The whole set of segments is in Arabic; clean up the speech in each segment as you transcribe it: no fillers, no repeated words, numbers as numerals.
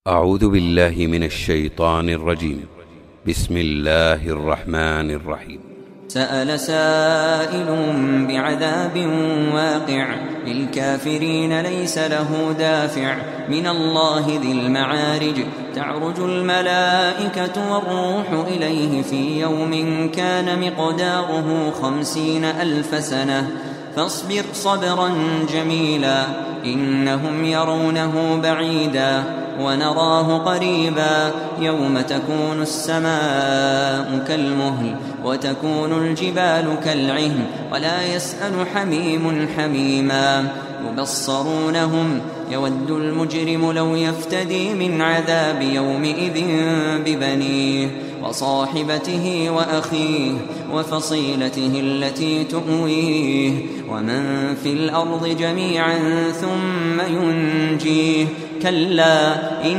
أعوذ بالله من الشيطان الرجيم. بسم الله الرحمن الرحيم. سأل سائل بعذاب واقع للكافرين ليس له دافع من الله ذي المعارج تعرج الملائكة والروح إليه في يوم كان مقداره 50,000 سنة فاصبر صبرا جميلا إنهم يرونه بعيدا ونراه قريبا يوم تكون السماء كالمهل وتكون الجبال كالعهن ولا يسأل حميم حميما يبصرونهم يود المجرم لو يفتدي من عذاب يومئذ ببنيه وصاحبته وأخيه وفصيلته التي تؤويه ومن في الأرض جميعا ثم ينجيه كلا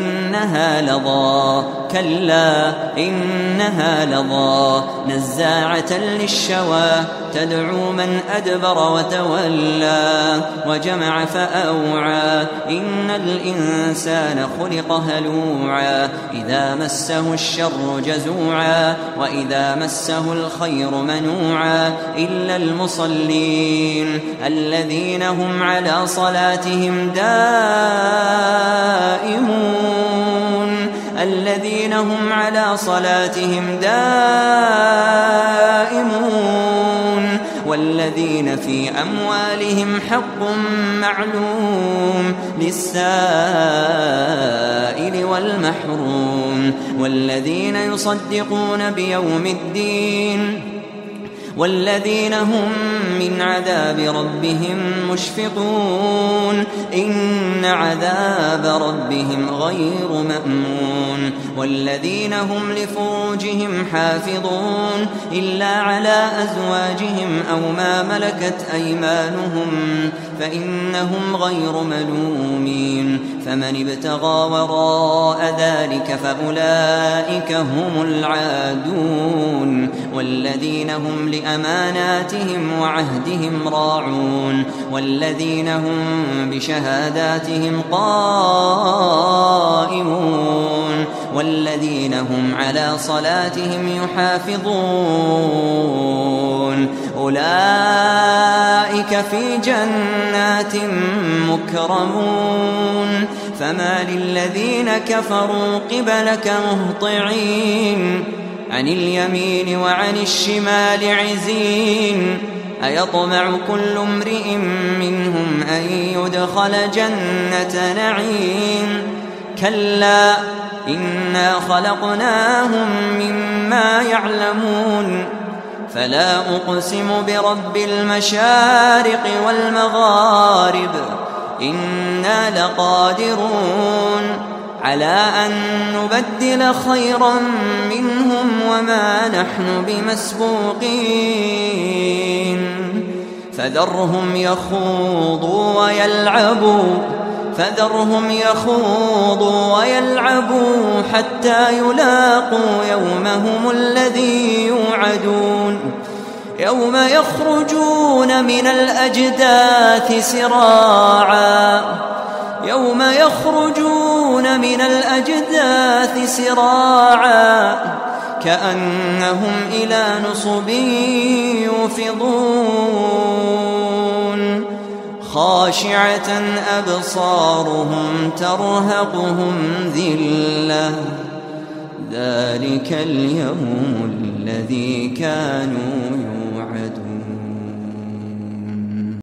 إنها لظى نزاعة للشوى تدعو من أدبر وتولى وجمع فأوعى إن الإنسان خلق هلوعا إذا مسه الشر جزوعا وإذا مسه الخير منوعا إلا المصلين الذين هم على صلاتهم دائمون والذين في أموالهم حق معلوم للسائل والمحروم والذين يصدقون بيوم الدين والذين هم من عذاب ربهم مشفقون إن عذاب ربهم غير مأمون والذين هم لفروجهم حافظون إلا على أزواجهم أو ما ملكت أيمانهم فإنهم غير ملومين فمن ابتغى وراء ذلك فأولئك هم العادون والذين هم لأماناتهم وعهدهم راعون والذين هم بشهاداتهم قائمون والذين هم على صلاتهم يحافظون أولئك في جنات مكرمون فما للذين كفروا قبلك مهطعين عن اليمين وعن الشمال عزين أيطمع كل امرئ منهم أن يدخل جنة نعيم كلا إنا خلقناهم مما يعلمون فلا أقسم برب المشارق والمغارب إنا لقادرون على أن نبدل خيرا منهم وما نحن بمسبوقين فذرهم يخوضوا ويلعبوا حتى يلاقوا يومهم الذي يوعدون يوم يخرجون من الأجداث سراعا كأنهم إلى نصب يوفضون خاشعة أبصارهم ترهقهم ذلة ذلك اليوم الذي كانوا يوعدون.